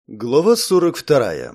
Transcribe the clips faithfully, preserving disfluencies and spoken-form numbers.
Глава сорок вторая.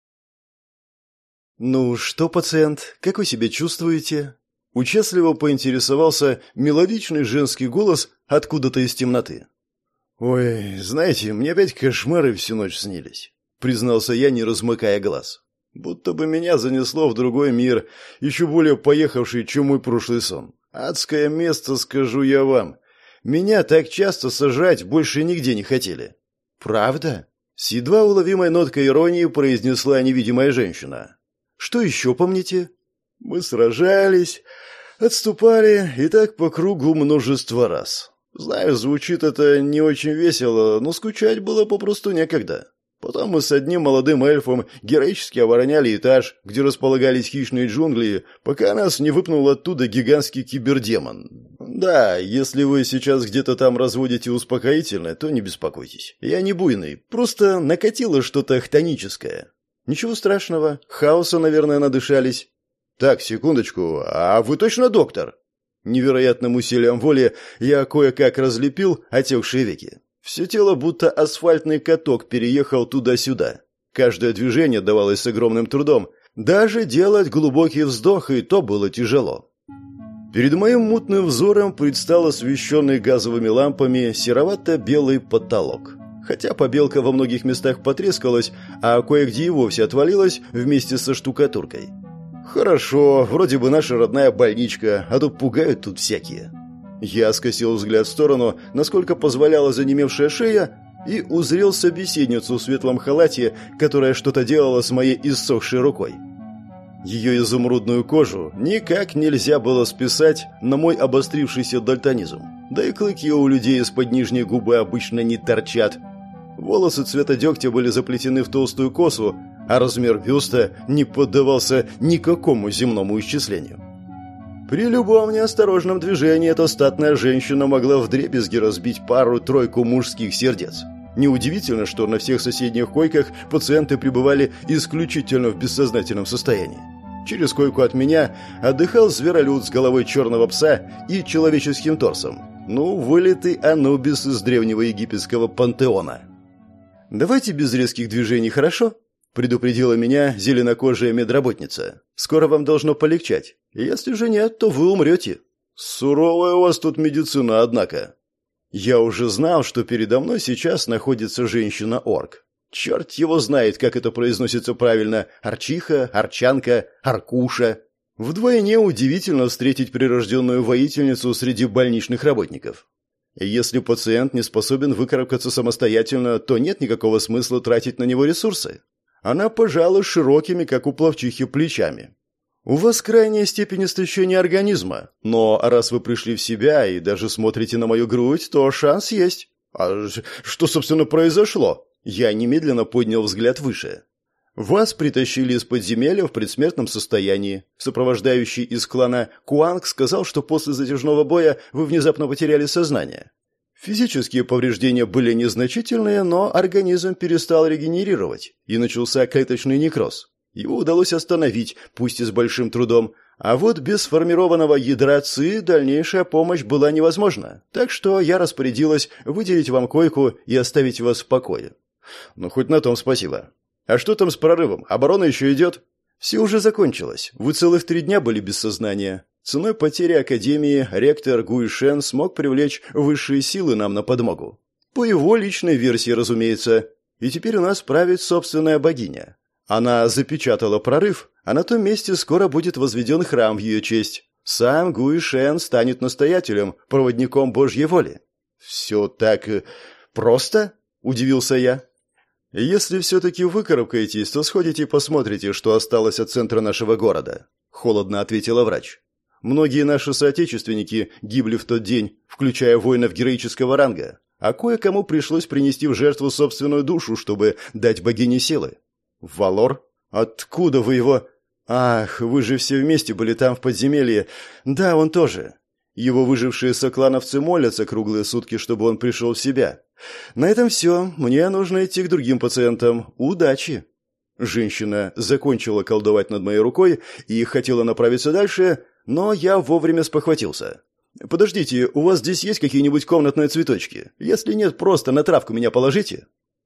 «Ну что, пациент, как вы себя чувствуете?» Участливо поинтересовался мелодичный женский голос откуда-то из темноты. «Ой, знаете, мне опять кошмары всю ночь снились», — признался я, не размыкая глаз. «Будто бы меня занесло в другой мир, еще более поехавший, чем мой прошлый сон. Адское место, скажу я вам. Меня так часто сажать больше нигде не хотели». «Правда?» С едва уловимой ноткой иронии произнесла невидимая женщина. «Что еще помните?» «Мы сражались, отступали, и так по кругу множество раз. Знаю, звучит это не очень весело, но скучать было попросту некогда. Потом мы с одним молодым эльфом героически обороняли этаж, где располагались хищные джунгли, пока нас не выпнул оттуда гигантский кибердемон. Да, если вы сейчас где-то там разводите успокоительное, то не беспокойтесь. Я не буйный, просто накатило что-то хтоническое. Ничего страшного, хаоса, наверное, надышались. Так, секундочку, а вы точно доктор?» Невероятным усилием воли я кое-как разлепил отекшие веки. Все тело будто асфальтный каток переехал туда-сюда. Каждое движение давалось с огромным трудом. Даже делать глубокий вздох и то было тяжело. Перед моим мутным взором предстал освещенный газовыми лампами серовато-белый потолок. Хотя побелка во многих местах потрескалась, а кое-где и вовсе отвалилась вместе со штукатуркой. «Хорошо, вроде бы наша родная больничка, а то пугают тут всякие». Я скосил взгляд в сторону, насколько позволяла занемевшая шея, и узрел собеседницу в светлом халате, которая что-то делала с моей иссохшей рукой. Ее изумрудную кожу никак нельзя было списать на мой обострившийся дальтонизм. Да и клыки у людей из-под нижней губы обычно не торчат. Волосы цвета дегтя были заплетены в толстую косу, а размер бюста не поддавался никакому земному исчислению. При любом неосторожном движении эта статная женщина могла вдребезги разбить пару-тройку мужских сердец. Неудивительно, что на всех соседних койках пациенты пребывали исключительно в бессознательном состоянии. Через койку от меня отдыхал зверолюд с головой черного пса и человеческим торсом. Ну, вылитый Анубис из древнего египетского пантеона. «Давайте без резких движений, хорошо?» — предупредила меня зеленокожая медработница. «Скоро вам должно полегчать. Если же нет, то вы умрете». «Суровая у вас тут медицина, однако». Я уже знал, что передо мной сейчас находится женщина-орк. Черт его знает, как это произносится правильно. Арчиха, арчанка, аркуша. Вдвойне удивительно встретить прирожденную воительницу среди больничных работников. Если пациент не способен выкарабкаться самостоятельно, то нет никакого смысла тратить на него ресурсы. Она пожала широкими, как у пловчихи, плечами. «У вас крайняя степень истощения организма, но раз вы пришли в себя и даже смотрите на мою грудь, то шанс есть». «А что, собственно, произошло?» Я немедленно поднял взгляд выше. «Вас притащили из подземелья в предсмертном состоянии. Сопровождающий из клана Куанг сказал, что после затяжного боя вы внезапно потеряли сознание. Физические повреждения были незначительные, но организм перестал регенерировать, и начался клеточный некроз. Его удалось остановить, пусть и с большим трудом, а вот без сформированного ядра ЦИ дальнейшая помощь была невозможна, так что я распорядилась выделить вам койку и оставить вас в покое». «Ну, хоть на том спасибо. А что там с прорывом? Оборона еще идет?» «Все уже закончилось. Вы целых три дня были без сознания. Ценой потери Академии ректор Гуй Шен смог привлечь высшие силы нам на подмогу. По его личной версии, разумеется. И теперь у нас правит собственная богиня. Она запечатала прорыв, а на том месте скоро будет возведен храм в ее честь. Сам Гуй Шен станет настоятелем, проводником Божьей воли». «Все так просто?» – удивился я. «Если все-таки выкарабкаетесь, то сходите и посмотрите, что осталось от центра нашего города», – холодно ответила врач. «Многие наши соотечественники гибли в тот день, включая воинов героического ранга, а кое-кому пришлось принести в жертву собственную душу, чтобы дать богине силы». «Валор? Откуда вы его...» «Ах, вы же все вместе были там в подземелье. Да, он тоже. Его выжившие соклановцы молятся круглые сутки, чтобы он пришел в себя. На этом все. Мне нужно идти к другим пациентам. Удачи!» Женщина закончила колдовать над моей рукой и хотела направиться дальше, но я вовремя спохватился. «Подождите, у вас здесь есть какие-нибудь комнатные цветочки? Если нет, просто на травку меня положите».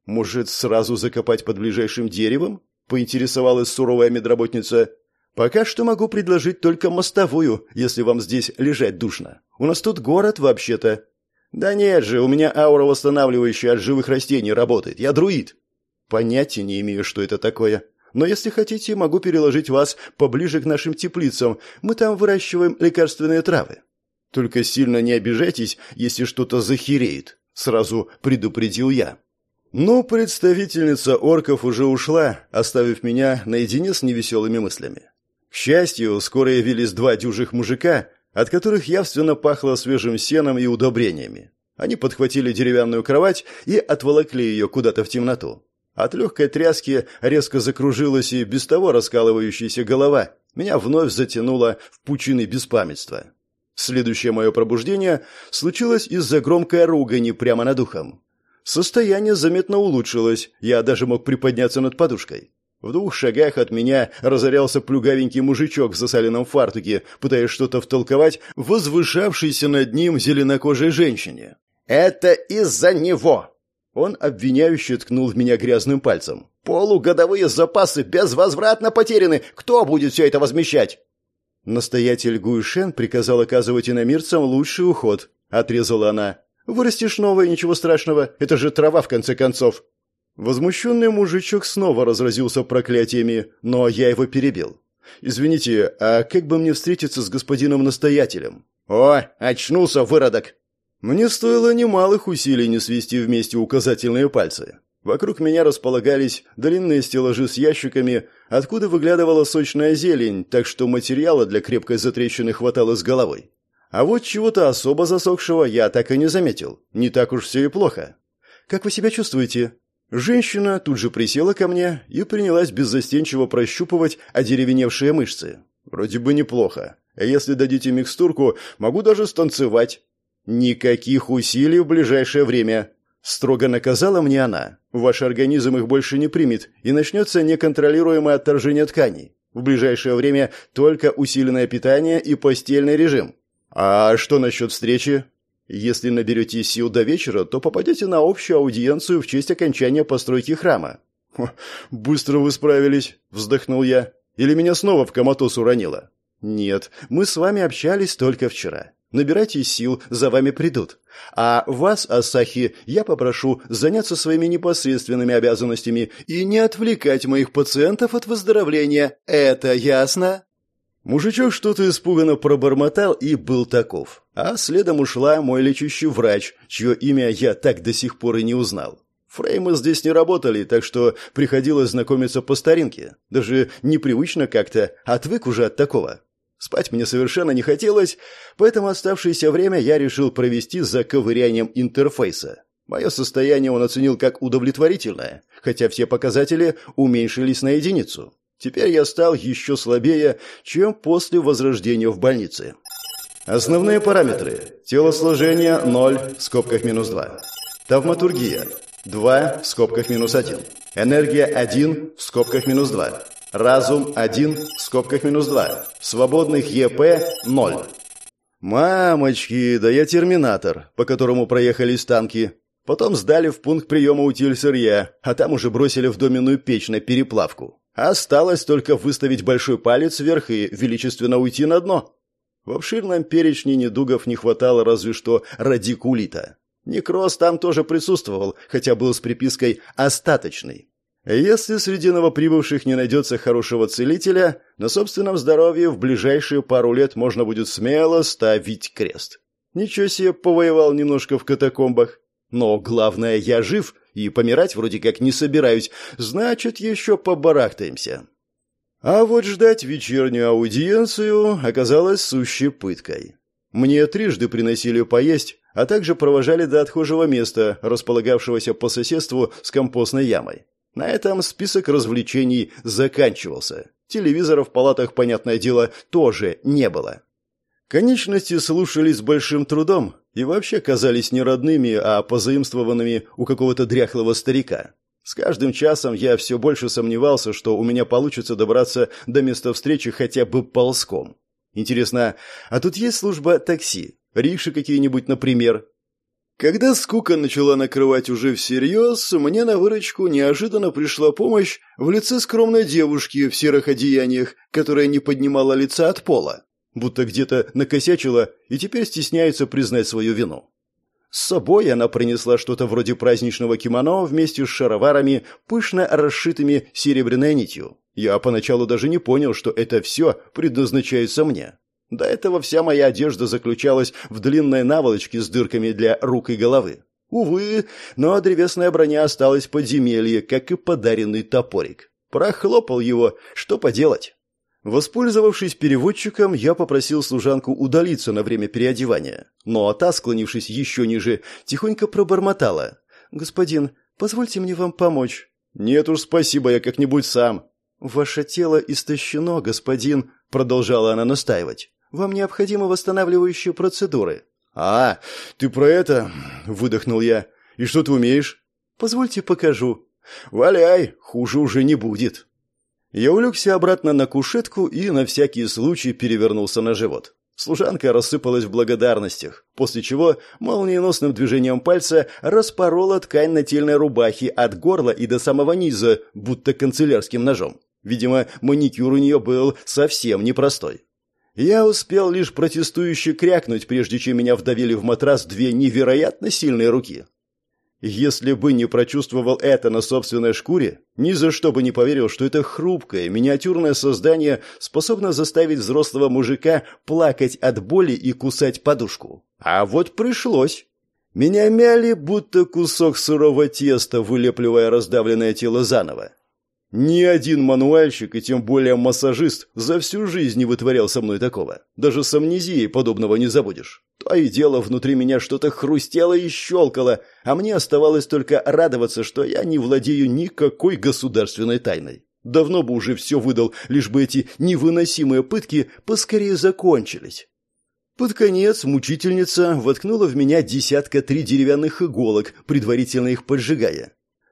«Может, сразу закопать под ближайшим деревом?» — поинтересовалась суровая медработница. «Пока что могу предложить только мостовую, если вам здесь лежать душно. У нас тут город, вообще-то». «Да нет же, у меня аура восстанавливающая от живых растений работает. Я друид». «Понятия не имею, что это такое. Но если хотите, могу переложить вас поближе к нашим теплицам. Мы там выращиваем лекарственные травы». «Только сильно не обижайтесь, если что-то захереет», — сразу предупредил я. Но представительница орков уже ушла, оставив меня наедине с невеселыми мыслями. К счастью, скоро явились два дюжих мужика, от которых явственно пахло свежим сеном и удобрениями. Они подхватили деревянную кровать и отволокли ее куда-то в темноту. От легкой тряски резко закружилась и без того раскалывающаяся голова. Меня вновь затянуло в пучины беспамятства. Следующее мое пробуждение случилось из-за громкой ругани прямо над ухом. Состояние заметно улучшилось, я даже мог приподняться над подушкой. В двух шагах от меня разорялся плюгавенький мужичок в засаленном фартуке, пытаясь что-то втолковать возвышавшейся над ним зеленокожей женщине. «Это из-за него!» Он обвиняюще ткнул в меня грязным пальцем. «Полугодовые запасы безвозвратно потеряны! Кто будет все это возмещать?» «Настоятель Гуйшен приказал оказывать иномирцам лучший уход», — отрезала она. «Вырастешь новое, ничего страшного, это же трава, в конце концов». Возмущенный мужичок снова разразился проклятиями, но я его перебил. «Извините, а как бы мне встретиться с господином настоятелем?» «О, очнулся, выродок!» Мне стоило немалых усилий не свести вместе указательные пальцы. Вокруг меня располагались длинные стеллажи с ящиками, откуда выглядывала сочная зелень, так что материала для крепкой затрещины хватало с головой. А вот чего-то особо засохшего я так и не заметил. Не так уж все и плохо. «Как вы себя чувствуете?» Женщина тут же присела ко мне и принялась беззастенчиво прощупывать одеревеневшие мышцы. «Вроде бы неплохо. А если дадите микстурку, могу даже станцевать». «Никаких усилий в ближайшее время», — строго наказала мне она. «Ваш организм их больше не примет, и начнется неконтролируемое отторжение тканей. В ближайшее время только усиленное питание и постельный режим». «А что насчет встречи?» «Если наберете сил до вечера, то попадете на общую аудиенцию в честь окончания постройки храма». «Быстро вы справились», — вздохнул я. «Или меня снова в коматоз уронило?» «Нет, мы с вами общались только вчера. Набирайте сил, за вами придут. А вас, Асахи, я попрошу заняться своими непосредственными обязанностями и не отвлекать моих пациентов от выздоровления. Это ясно?» Мужичок что-то испуганно пробормотал и был таков. А следом ушла мой лечащий врач, чье имя я так до сих пор и не узнал. Фреймы здесь не работали, так что приходилось знакомиться по старинке. Даже непривычно как-то, отвык уже от такого. Спать мне совершенно не хотелось, поэтому оставшееся время я решил провести за ковырянием интерфейса. Мое состояние он оценил как удовлетворительное, хотя все показатели уменьшились на единицу. Теперь я стал еще слабее, чем после возрождения в больнице. Основные параметры. Телосложение ноль в скобках минус два. Тавматургия два в скобках минус один. Энергия один в скобках минус два. Разум один в скобках минус два. Свободных ЕП ноль. Мамочки, да я терминатор, по которому проехались танки. Потом сдали в пункт приема утиль сырья, а там уже бросили в доменную печь на переплавку. Осталось только выставить большой палец вверх и величественно уйти на дно. В обширном перечне недугов не хватало разве что радикулита. Некроз там тоже присутствовал, хотя был с припиской «остаточный». Если среди новоприбывших не найдется хорошего целителя, на собственном здоровье в ближайшие пару лет можно будет смело ставить крест. Ничего себе, повоевал немножко в катакомбах. Но главное, я жив и помирать вроде как не собираюсь, значит, еще побарахтаемся. А вот ждать вечернюю аудиенцию оказалось сущей пыткой. Мне трижды приносили поесть, а также провожали до отхожего места, располагавшегося по соседству с компостной ямой. На этом список развлечений заканчивался. Телевизора в палатах, понятное дело, тоже не было. Конечности слушались с большим трудом и вообще казались не родными, а позаимствованными у какого-то дряхлого старика. С каждым часом я все больше сомневался, что у меня получится добраться до места встречи хотя бы ползком. Интересно, а тут есть служба такси? Рикши какие-нибудь, например? Когда скука начала накрывать уже всерьез, мне на выручку неожиданно пришла помощь в лице скромной девушки в серых одеяниях, которая не поднимала лица от пола, будто где-то накосячила и теперь стесняется признать свою вину. С собой она принесла что-то вроде праздничного кимоно вместе с шароварами, пышно расшитыми серебряной нитью. Я поначалу даже не понял, что это все предназначается мне. До этого вся моя одежда заключалась в длинной наволочке с дырками для рук и головы. Увы, но древесная броня осталась в подземелье, как и подаренный топорик. Прохлопал его, что поделать. Воспользовавшись переводчиком, я попросил служанку удалиться на время переодевания. Но та, склонившись еще ниже, тихонько пробормотала. «Господин, позвольте мне вам помочь». «Нет уж, спасибо, я как-нибудь сам». «Ваше тело истощено, господин», — продолжала она настаивать. «Вам необходимы восстанавливающие процедуры». «А, ты про это?» — выдохнул я. «И что ты умеешь?» «Позвольте покажу». «Валяй, хуже уже не будет». Я улегся обратно на кушетку и на всякий случай перевернулся на живот. Служанка рассыпалась в благодарностях, после чего молниеносным движением пальца распорола ткань нательной рубахи от горла и до самого низа, будто канцелярским ножом. Видимо, маникюр у нее был совсем непростой. Я успел лишь протестующе крякнуть, прежде чем меня вдавили в матрас две невероятно сильные руки. Если бы не прочувствовал это на собственной шкуре, ни за что бы не поверил, что это хрупкое, миниатюрное создание способно заставить взрослого мужика плакать от боли и кусать подушку. А вот пришлось. Меня мяли, будто кусок сырого теста, вылепливая раздавленное тело заново. Ни один мануальщик, и тем более массажист, за всю жизнь не вытворял со мной такого. Даже с амнезией подобного не забудешь. То и дело, внутри меня что-то хрустело и щелкало, а мне оставалось только радоваться, что я не владею никакой государственной тайной. Давно бы уже все выдал, лишь бы эти невыносимые пытки поскорее закончились. Под конец мучительница воткнула в меня десятка три деревянных иголок, предварительно их поджигая.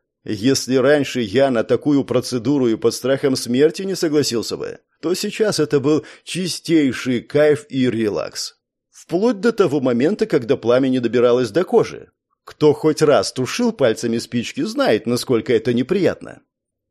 Если раньше я на такую процедуру и под страхом смерти не согласился бы, то сейчас это был чистейший кайф и релакс. Вплоть до того момента, когда пламя не добиралось до кожи. Кто хоть раз тушил пальцами спички, знает, насколько это неприятно.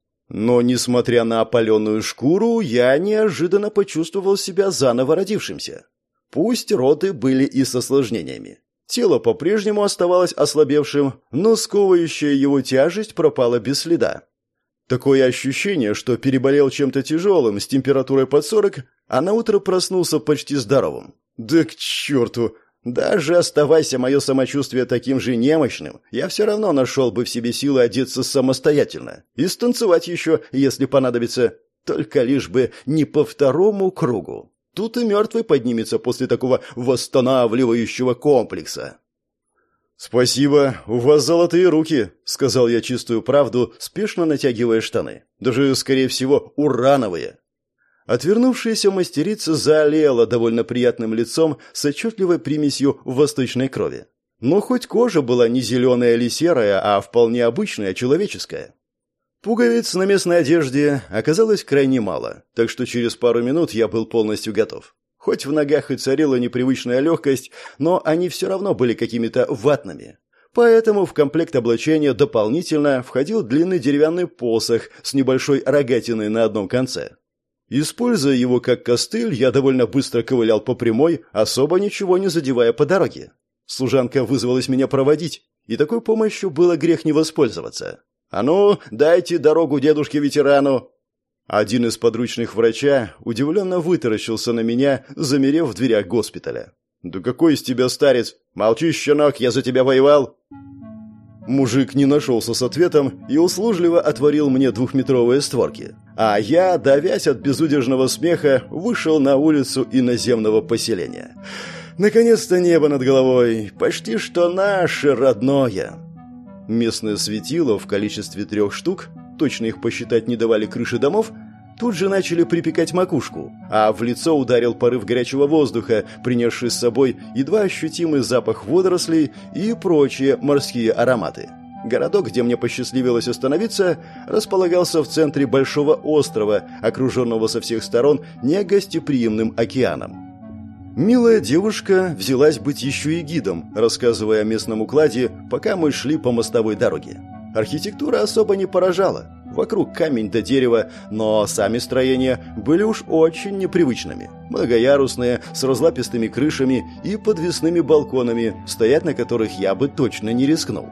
Но, несмотря на опаленную шкуру, я неожиданно почувствовал себя заново родившимся. Пусть роды были и с осложнениями. Тело по-прежнему оставалось ослабевшим, но сковывающая его тяжесть пропала без следа. Такое ощущение, что переболел чем-то тяжелым с температурой под сорок, а наутро проснулся почти здоровым. Да к черту! Даже оставайся мое самочувствие таким же немощным, я все равно нашел бы в себе силы одеться самостоятельно и станцевать еще, если понадобится, только лишь бы не по второму кругу. Тут и мертвый поднимется после такого восстанавливающего комплекса. «Спасибо, у вас золотые руки», — сказал я чистую правду, спешно натягивая штаны. Даже, скорее всего, урановые. Отвернувшаяся мастерица заолела довольно приятным лицом с отчетливой примесью восточной крови. Но хоть кожа была не зеленая или серая, а вполне обычная, человеческая. Пуговиц на местной одежде оказалось крайне мало, так что через пару минут я был полностью готов. Хоть в ногах и царила непривычная легкость, но они все равно были какими-то ватными. Поэтому в комплект облачения дополнительно входил длинный деревянный посох с небольшой рогатиной на одном конце. Используя его как костыль, я довольно быстро ковылял по прямой, особо ничего не задевая по дороге. Служанка вызвалась меня проводить, и такой помощью было грех не воспользоваться. «А ну, дайте дорогу дедушке-ветерану!» Один из подручных врача удивленно вытаращился на меня, замерев в дверях госпиталя. «Да какой из тебя старец? Молчи, щенок, я за тебя воевал!» Мужик не нашелся с ответом и услужливо отворил мне двухметровые створки. А я, давясь от безудержного смеха, вышел на улицу иноземного поселения. Наконец-то небо над головой, почти что наше родное. Местное светило в количестве трех штук, точно их посчитать не давали крыши домов, тут же начали припекать макушку, а в лицо ударил порыв горячего воздуха, принесший с собой едва ощутимый запах водорослей и прочие морские ароматы. Городок, где мне посчастливилось остановиться, располагался в центре большого острова, окруженного со всех сторон негостеприимным океаном. Милая девушка взялась быть еще и гидом, рассказывая о местном укладе, пока мы шли по мостовой дороге. Архитектура особо не поражала. Вокруг камень до дерева, но сами строения были уж очень непривычными. Многоярусные, с разлапистыми крышами и подвесными балконами, стоять на которых я бы точно не рискнул.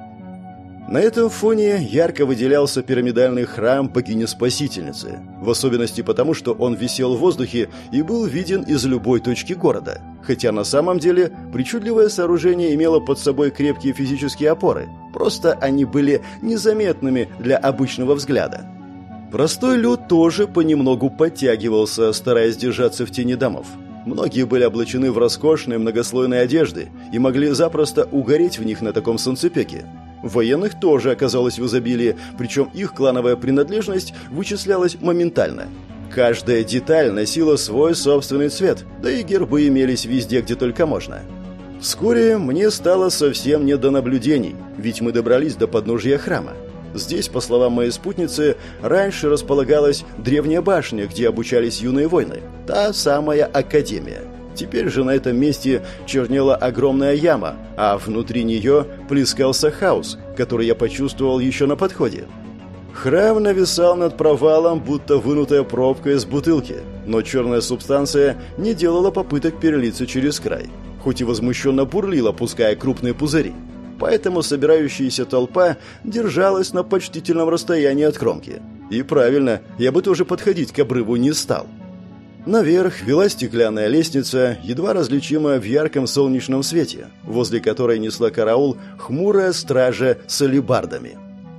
На этом фоне ярко выделялся пирамидальный храм богини-спасительницы, в особенности потому, что он висел в воздухе и был виден из любой точки города, хотя на самом деле причудливое сооружение имело под собой крепкие физические опоры, просто они были незаметными для обычного взгляда. Простой люд тоже понемногу подтягивался, стараясь держаться в тени домов. Многие были облачены в роскошные многослойные одежды и могли запросто угореть в них на таком солнцепеке. Военных тоже оказалось в изобилии, причем их клановая принадлежность вычислялась моментально. Каждая деталь носила свой собственный цвет, да и гербы имелись везде, где только можно. Вскоре мне стало совсем не до наблюдений, ведь мы добрались до подножия храма. Здесь, по словам моей спутницы, раньше располагалась древняя башня, где обучались юные воины, та самая академия. Теперь же на этом месте чернела огромная яма, а внутри нее плескался хаос, который я почувствовал еще на подходе. Храм нависал над провалом, будто вынутая пробка из бутылки, но черная субстанция не делала попыток перелиться через край, хоть и возмущенно бурлила, пуская крупные пузыри. Поэтому собирающаяся толпа держалась на почтительном расстоянии от кромки. И правильно, я бы тоже подходить к обрыву не стал. Наверх вела стеклянная лестница, едва различимая в ярком солнечном свете, возле которой несла караул хмурая стража с алебардами.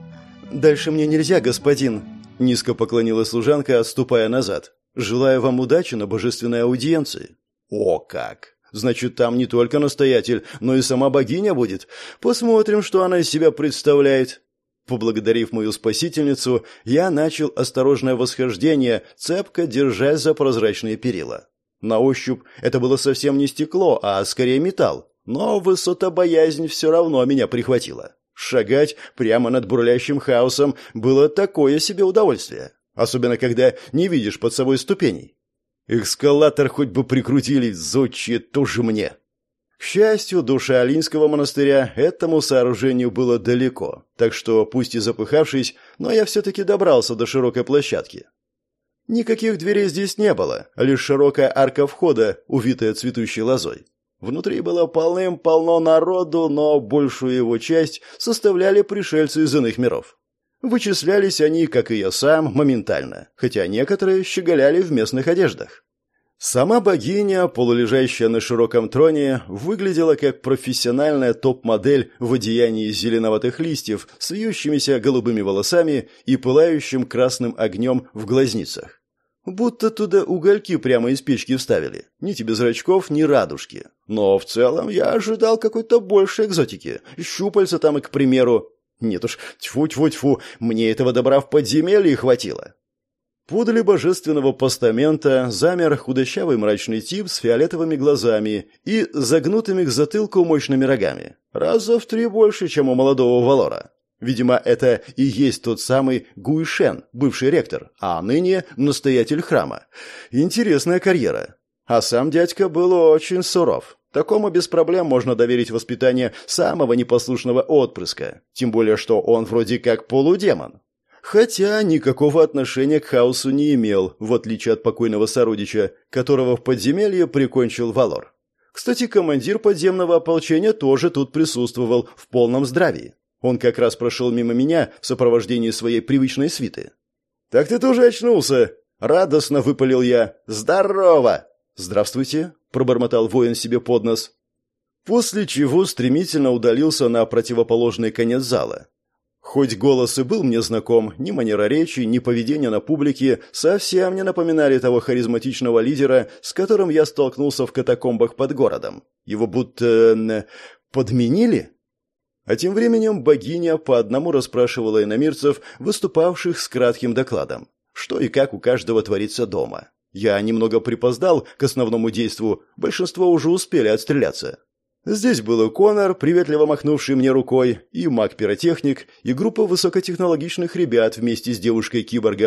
«Дальше мне нельзя, господин», — низко поклонилась служанка, отступая назад. «Желаю вам удачи на божественной аудиенции». «О как! Значит, там не только настоятель, но и сама богиня будет. Посмотрим, что она из себя представляет». Поблагодарив мою спасительницу, я начал осторожное восхождение, цепко держась за прозрачные перила. На ощупь это было совсем не стекло, а скорее металл, но высотобоязнь все равно меня прихватила. Шагать прямо над бурлящим хаосом было такое себе удовольствие, особенно когда не видишь под собой ступеней. Эскалатор хоть бы прикрутили, зодчие тоже мне. К счастью, до Шаолиньского монастыря этому сооружению было далеко, так что, пусть и запыхавшись, но я все-таки добрался до широкой площадки. Никаких дверей здесь не было, лишь широкая арка входа, увитая цветущей лозой. Внутри было полным-полно народу, но большую его часть составляли пришельцы из иных миров. Вычислялись они, как и я сам, моментально, хотя некоторые щеголяли в местных одеждах. Сама богиня, полулежащая на широком троне, выглядела как профессиональная топ-модель в одеянии из зеленоватых листьев с вьющимися голубыми волосами и пылающим красным огнем в глазницах. Будто туда угольки прямо из печки вставили. Ни тебе зрачков, ни радужки. Но в целом я ожидал какой-то большей экзотики. Щупальца там и, к примеру. Нет уж, тьфу-тьфу-тьфу, мне этого добра в подземелье хватило. Подле божественного постамента замер худощавый мрачный тип с фиолетовыми глазами и загнутыми к затылку мощными рогами. Раза в три больше, чем у молодого Валора. Видимо, это и есть тот самый Гуйшен, бывший ректор, а ныне настоятель храма. Интересная карьера. А сам дядька был очень суров. Такому без проблем можно доверить воспитание самого непослушного отпрыска. Тем более, что он вроде как полудемон. Хотя никакого отношения к хаосу не имел, в отличие от покойного сородича, которого в подземелье прикончил Валор. Кстати, командир подземного ополчения тоже тут присутствовал в полном здравии. Он как раз прошел мимо меня в сопровождении своей привычной свиты. «Так ты тоже очнулся!» — радостно выпалил я. «Здорово!» «Здравствуйте!» — пробормотал воин себе под нос. После чего стремительно удалился на противоположный конец зала. Хоть голос и был мне знаком, ни манера речи, ни поведение на публике совсем не напоминали того харизматичного лидера, с которым я столкнулся в катакомбах под городом. Его будто э, подменили? А тем временем богиня по одному расспрашивала иномирцев, выступавших с кратким докладом, что и как у каждого творится дома. Я немного припоздал к основному действу, большинство уже успели отстреляться. Здесь был и Конор, приветливо махнувший мне рукой, и маг-пиротехник, и группа высокотехнологичных ребят вместе с девушкой-киборгом.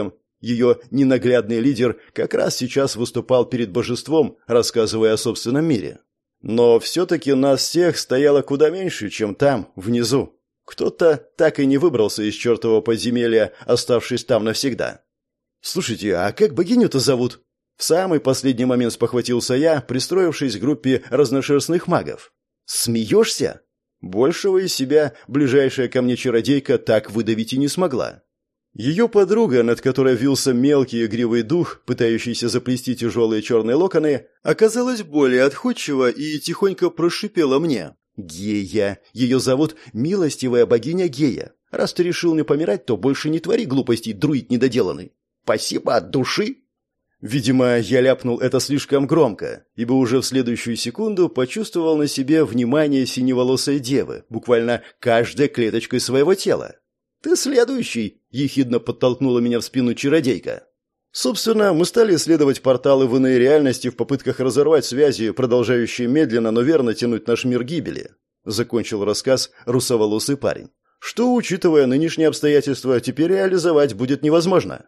Ее ненаглядный лидер как раз сейчас выступал перед божеством, рассказывая о собственном мире. Но все-таки нас всех стояло куда меньше, чем там, внизу. Кто-то так и не выбрался из чертового подземелья, оставшись там навсегда. «Слушайте, а как богиню-то зовут?» В самый последний момент спохватился я, пристроившись к группе разношерстных магов. «Смеешься?» Большего из себя ближайшая ко мне чародейка так выдавить и не смогла. Ее подруга, над которой вился мелкий игривый дух, пытающийся заплести тяжелые черные локоны, оказалась более отходчива и тихонько прошипела мне. «Гея! Ее зовут милостивая богиня Гея. Раз ты решил не помирать, то больше не твори глупостей, друид недоделанный. Спасибо от души!» Видимо, я ляпнул это слишком громко, ибо уже в следующую секунду почувствовал на себе внимание синеволосой девы, буквально каждой клеточкой своего тела. «Ты следующий!» – ехидно подтолкнула меня в спину чародейка. Собственно, мы стали исследовать порталы в иные реальности в попытках разорвать связи, продолжающие медленно, но верно тянуть наш мир гибели. Закончил рассказ русоволосый парень. Что, учитывая нынешние обстоятельства, теперь реализовать будет невозможно.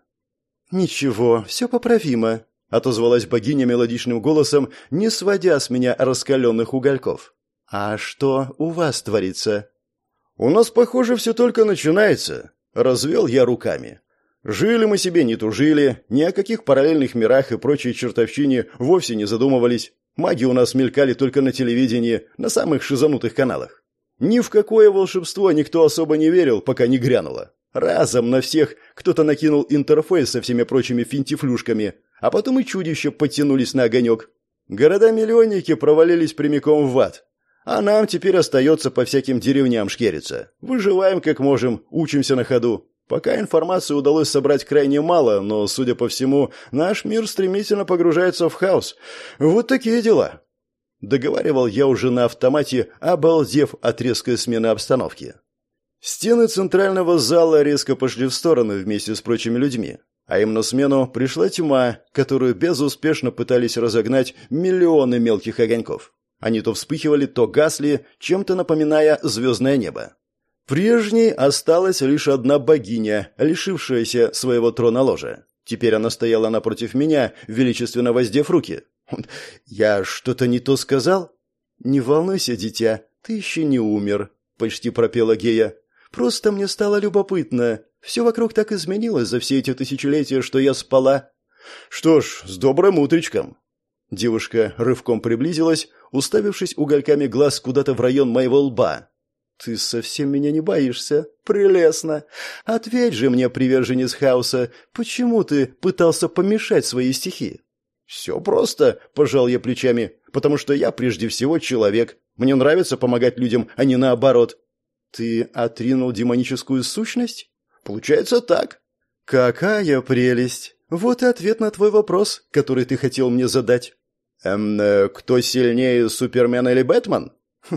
«Ничего, все поправимо», — отозвалась богиня мелодичным голосом, не сводя с меня раскаленных угольков. «А что у вас творится?» «У нас, похоже, все только начинается», — развел я руками. «Жили мы себе, не тужили, ни о каких параллельных мирах и прочей чертовщине вовсе не задумывались. Маги у нас мелькали только на телевидении, на самых шизанутых каналах. Ни в какое волшебство никто особо не верил, пока не грянуло. Разом на всех кто-то накинул интерфейс со всеми прочими финтифлюшками, а потом и чудища подтянулись на огонек. Города-миллионники провалились прямиком в ад. А нам теперь остается по всяким деревням шкериться. Выживаем как можем, учимся на ходу. Пока информации удалось собрать крайне мало, но, судя по всему, наш мир стремительно погружается в хаос. Вот такие дела». Договаривал я уже на автомате, обалдев от резкой смены обстановки. Стены центрального зала резко пошли в стороны вместе с прочими людьми, а им на смену пришла тьма, которую безуспешно пытались разогнать миллионы мелких огоньков. Они то вспыхивали, то гасли, чем-то напоминая звездное небо. Прежней осталась лишь одна богиня, лишившаяся своего трона ложа. Теперь она стояла напротив меня, величественно воздев руки. «Я что-то не то сказал?» «Не волнуйся, дитя, ты еще не умер», — почти пропела Гея. «Просто мне стало любопытно. Все вокруг так изменилось за все эти тысячелетия, что я спала». «Что ж, с добрым утречком». Девушка рывком приблизилась, уставившись угольками глаз куда-то в район моего лба. «Ты совсем меня не боишься? Прелестно! Ответь же мне, приверженец хаоса, почему ты пытался помешать своей стихии?» «Все просто», — пожал я плечами, «потому что я прежде всего человек. Мне нравится помогать людям, а не наоборот». «Ты отринул демоническую сущность?» «Получается так». «Какая прелесть! Вот и ответ на твой вопрос, который ты хотел мне задать». «Эм, э, кто сильнее, Супермен или Бэтмен?»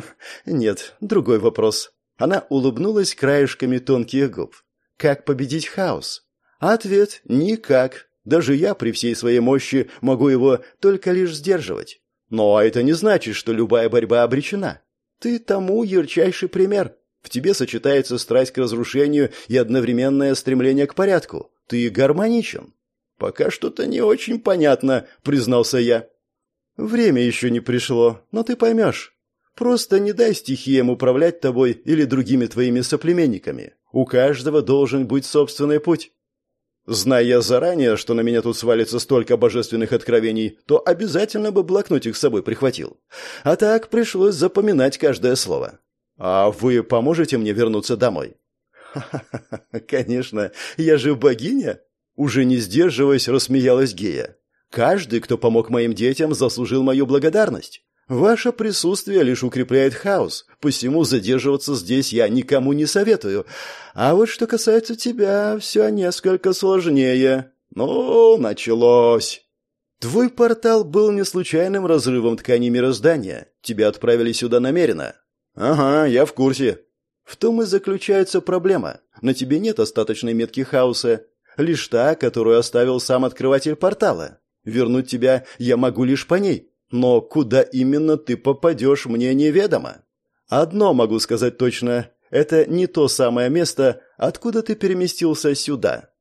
«Нет, другой вопрос». Она улыбнулась краешками тонких губ. «Как победить хаос?» Ответ – никак. Даже я при всей своей мощи могу его только лишь сдерживать. Но это не значит, что любая борьба обречена. Ты тому ярчайший пример. В тебе сочетается страсть к разрушению и одновременное стремление к порядку. Ты гармоничен. «Пока что-то не очень понятно», – признался я. «Время еще не пришло, но ты поймешь. Просто не дай стихиям управлять тобой или другими твоими соплеменниками. У каждого должен быть собственный путь». Зная я заранее, что на меня тут свалится столько божественных откровений, то обязательно бы блокнотик с собой прихватил. А так пришлось запоминать каждое слово. «А вы поможете мне вернуться домой?» «Ха-ха-ха, конечно, я же богиня!» Уже не сдерживаясь, рассмеялась Гея. «Каждый, кто помог моим детям, заслужил мою благодарность. Ваше присутствие лишь укрепляет хаос, посему задерживаться здесь я никому не советую. А вот что касается тебя, все несколько сложнее. Ну, началось!» «Твой портал был не случайным разрывом ткани мироздания. Тебя отправили сюда намеренно». «Ага, я в курсе». «В том и заключается проблема. На тебе нет остаточной метки хаоса. Лишь та, которую оставил сам открыватель портала. Вернуть тебя я могу лишь по ней. Но куда именно ты попадешь, мне неведомо. Одно могу сказать точно. Это не то самое место, откуда ты переместился сюда».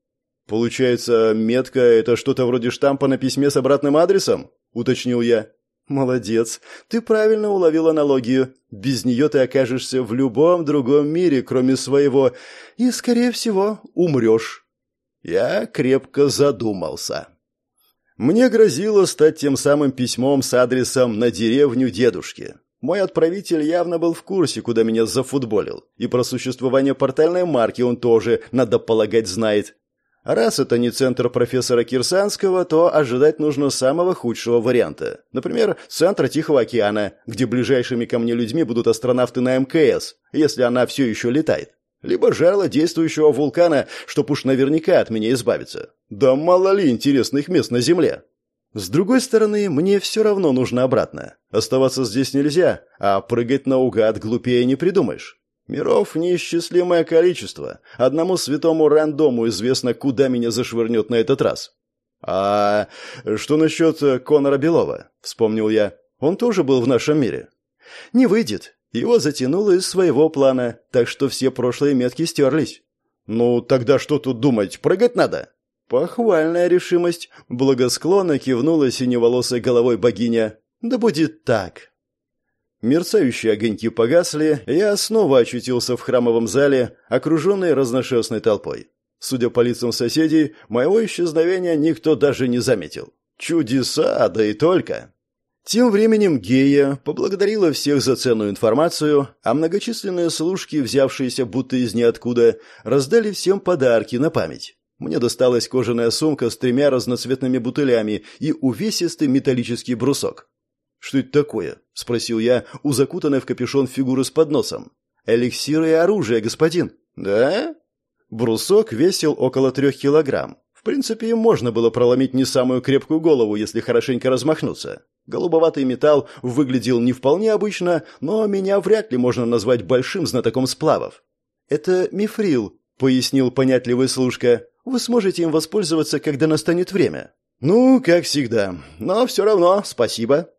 «Получается, метка — это что-то вроде штампа на письме с обратным адресом?» — уточнил я. «Молодец. Ты правильно уловил аналогию. Без нее ты окажешься в любом другом мире, кроме своего, и, скорее всего, умрешь». Я крепко задумался. Мне грозило стать тем самым письмом с адресом на деревню дедушки. Мой отправитель явно был в курсе, куда меня зафутболил, и про существование портальной марки он тоже, надо полагать, знает. Раз это не центр профессора Кирсанского, то ожидать нужно самого худшего варианта. Например, центра Тихого океана, где ближайшими ко мне людьми будут астронавты на эм ка эс, если она все еще летает. Либо жерло действующего вулкана, чтоб уж наверняка от меня избавиться. Да мало ли интересных мест на Земле. С другой стороны, мне все равно нужно обратно. Оставаться здесь нельзя, а прыгать наугад глупее не придумаешь. Миров неисчислимое количество. Одному святому рандому известно, куда меня зашвырнет на этот раз. «А что насчет Конора Белова?» — вспомнил я. «Он тоже был в нашем мире». «Не выйдет. Его затянуло из своего плана, так что все прошлые метки стерлись». «Ну, тогда что тут думать? Прыгать надо?» «Похвальная решимость», — благосклонно кивнула синеволосой головой богиня. «Да будет так». Мерцающие огоньки погасли, и я снова очутился в храмовом зале, окруженный разношерстной толпой. Судя по лицам соседей, моего исчезновения никто даже не заметил. Чудеса, да и только. Тем временем Гея поблагодарила всех за ценную информацию, а многочисленные служки, взявшиеся будто из ниоткуда, раздали всем подарки на память. Мне досталась кожаная сумка с тремя разноцветными бутылями и увесистый металлический брусок. «Что это такое?» — спросил я у закутанной в капюшон фигуры с подносом. «Эликсиры и оружие, господин». «Да?» Брусок весил около трех килограмм. В принципе, им можно было проломить не самую крепкую голову, если хорошенько размахнуться. Голубоватый металл выглядел не вполне обычно, но меня вряд ли можно назвать большим знатоком сплавов. «Это мифрил», — пояснил понятливый служка. «Вы сможете им воспользоваться, когда настанет время». «Ну, как всегда. Но все равно спасибо».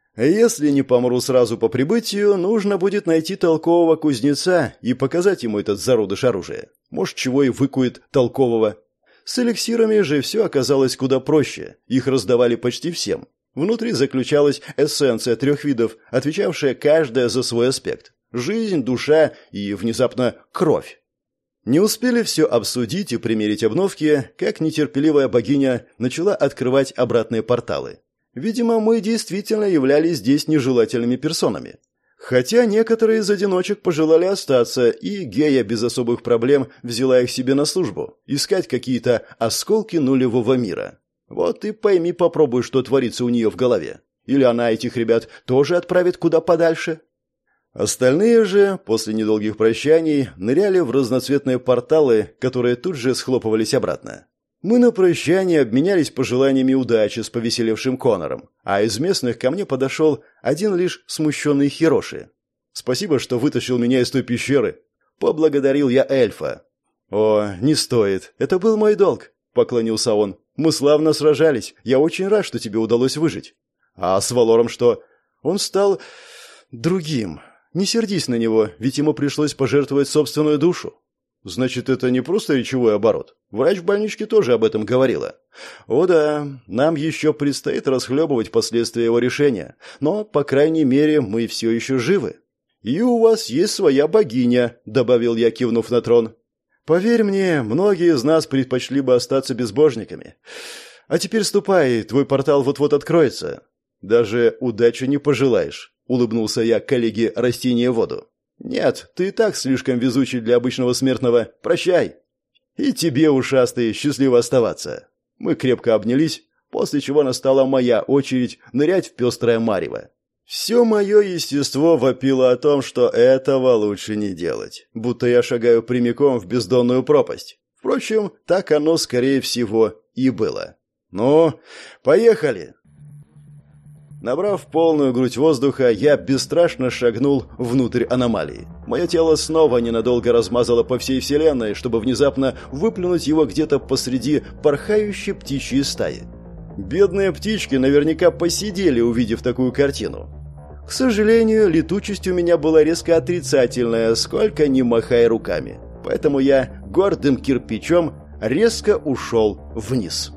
Если не помру сразу по прибытию, нужно будет найти толкового кузнеца и показать ему этот зародыш оружия. Может, чего и выкует толкового. С эликсирами же все оказалось куда проще. Их раздавали почти всем. Внутри заключалась эссенция трех видов, отвечавшая каждая за свой аспект. Жизнь, душа и, внезапно, кровь. Не успели все обсудить и примерить обновки, как нетерпеливая богиня начала открывать обратные порталы. Видимо, мы действительно являлись здесь нежелательными персонами. Хотя некоторые из одиночек пожелали остаться, и Гея без особых проблем взяла их себе на службу, искать какие-то осколки нулевого мира. Вот и пойми, попробуй, что творится у нее в голове. Или она этих ребят тоже отправит куда подальше? Остальные же, после недолгих прощаний, ныряли в разноцветные порталы, которые тут же схлопывались обратно. Мы на прощание обменялись пожеланиями удачи с повеселевшим Конором, а из местных ко мне подошел один лишь смущенный Хироши. «Спасибо, что вытащил меня из той пещеры», — поблагодарил я эльфа. «О, не стоит, это был мой долг», — поклонился он. «Мы славно сражались, я очень рад, что тебе удалось выжить». «А с Валором что?» «Он стал другим. Не сердись на него, ведь ему пришлось пожертвовать собственную душу». «Значит, это не просто речевой оборот. Врач в больничке тоже об этом говорила». «О да, нам еще предстоит расхлебывать последствия его решения, но, по крайней мере, мы все еще живы». «И у вас есть своя богиня», — добавил я, кивнув на трон. «Поверь мне, многие из нас предпочли бы остаться безбожниками. А теперь ступай, твой портал вот-вот откроется». «Даже удачи не пожелаешь», — улыбнулся я коллеге Растение-воду. «Нет, ты и так слишком везучий для обычного смертного. Прощай!» «И тебе, ушастый, счастливо оставаться!» Мы крепко обнялись, после чего настала моя очередь нырять в пестрое марево. Все мое естество вопило о том, что этого лучше не делать, будто я шагаю прямиком в бездонную пропасть. Впрочем, так оно, скорее всего, и было. «Ну, поехали!» Набрав полную грудь воздуха, я бесстрашно шагнул внутрь аномалии. Мое тело снова ненадолго размазало по всей вселенной, чтобы внезапно выплюнуть его где-то посреди порхающей птичьей стаи. Бедные птички наверняка посидели, увидев такую картину. К сожалению, летучесть у меня была резко отрицательная, сколько ни махай руками. Поэтому я гордым кирпичом резко ушел вниз.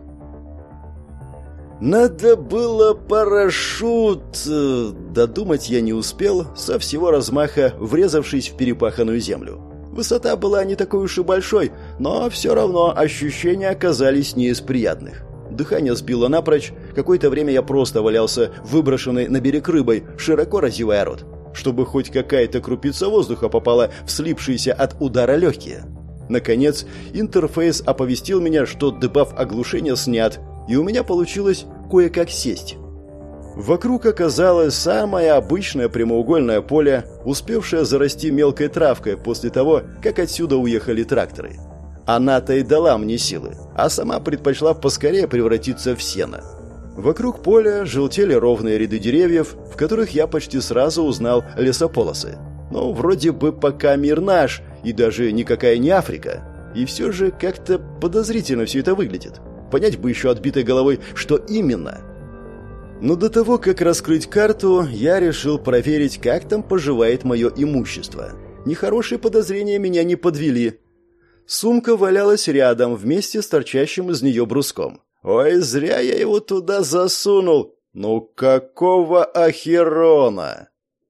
Надо было парашют... Додумать я не успел, со всего размаха врезавшись в перепаханную землю. Высота была не такой уж и большой, но все равно ощущения оказались не из приятных. Дыхание сбило напрочь, какое-то время я просто валялся выброшенной на берег рыбой, широко разевая рот, чтобы хоть какая-то крупица воздуха попала в слипшиеся от удара легкие. Наконец, интерфейс оповестил меня, что дебаф оглушения снят, и у меня получилось кое-как сесть. Вокруг оказалось самое обычное прямоугольное поле, успевшее зарасти мелкой травкой после того, как отсюда уехали тракторы. Она-то и дала мне силы, а сама предпочла поскорее превратиться в сено. Вокруг поля желтели ровные ряды деревьев, в которых я почти сразу узнал лесополосы. Ну, вроде бы пока мир наш, и даже никакая не Африка. И все же как-то подозрительно все это выглядит. Понять бы еще отбитой головой, что именно. Но до того, как раскрыть карту, я решил проверить, как там поживает мое имущество. Нехорошие подозрения меня не подвели. Сумка валялась рядом, вместе с торчащим из нее бруском. Ой, зря я его туда засунул. Ну какого ахерона?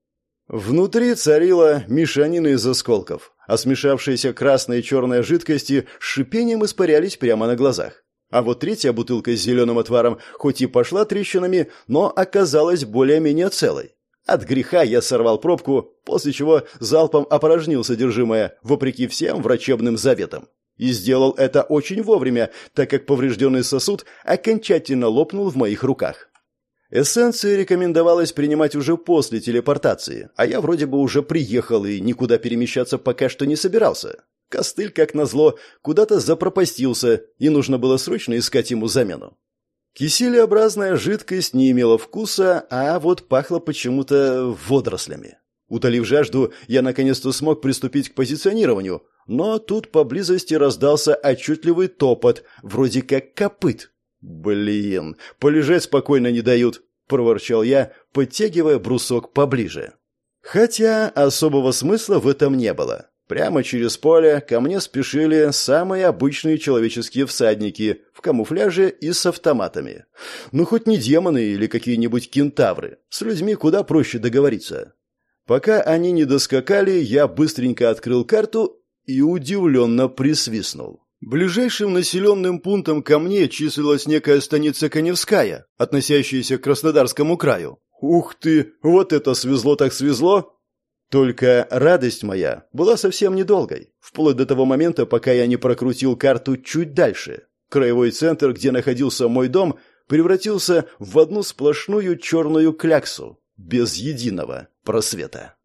Внутри царила мешанина из осколков, а смешавшиеся красная и черная жидкости с шипением испарялись прямо на глазах. А вот третья бутылка с зеленым отваром хоть и пошла трещинами, но оказалась более-менее целой. От греха я сорвал пробку, после чего залпом опорожнил содержимое, вопреки всем врачебным заветам. И сделал это очень вовремя, так как поврежденный сосуд окончательно лопнул в моих руках. Эссенции рекомендовалось принимать уже после телепортации, а я вроде бы уже приехал и никуда перемещаться пока что не собирался. Костыль, как назло, куда-то запропастился, и нужно было срочно искать ему замену. Киселеобразная жидкость не имела вкуса, а вот пахла почему-то водорослями. Утолив жажду, я наконец-то смог приступить к позиционированию, но тут поблизости раздался отчетливый топот, вроде как копыт. «Блин, полежать спокойно не дают», — проворчал я, подтягивая брусок поближе. Хотя особого смысла в этом не было. Прямо через поле ко мне спешили самые обычные человеческие всадники в камуфляже и с автоматами. Ну, хоть не демоны или какие-нибудь кентавры. С людьми куда проще договориться. Пока они не доскакали, я быстренько открыл карту и удивленно присвистнул. Ближайшим населенным пунктом ко мне числилась некая станица Коневская, относящаяся к Краснодарскому краю. Ух ты, вот это свезло так свезло! Только радость моя была совсем недолгой, вплоть до того момента, пока я не прокрутил карту чуть дальше. Краевой центр, где находился мой дом, превратился в одну сплошную черную кляксу, без единого просвета.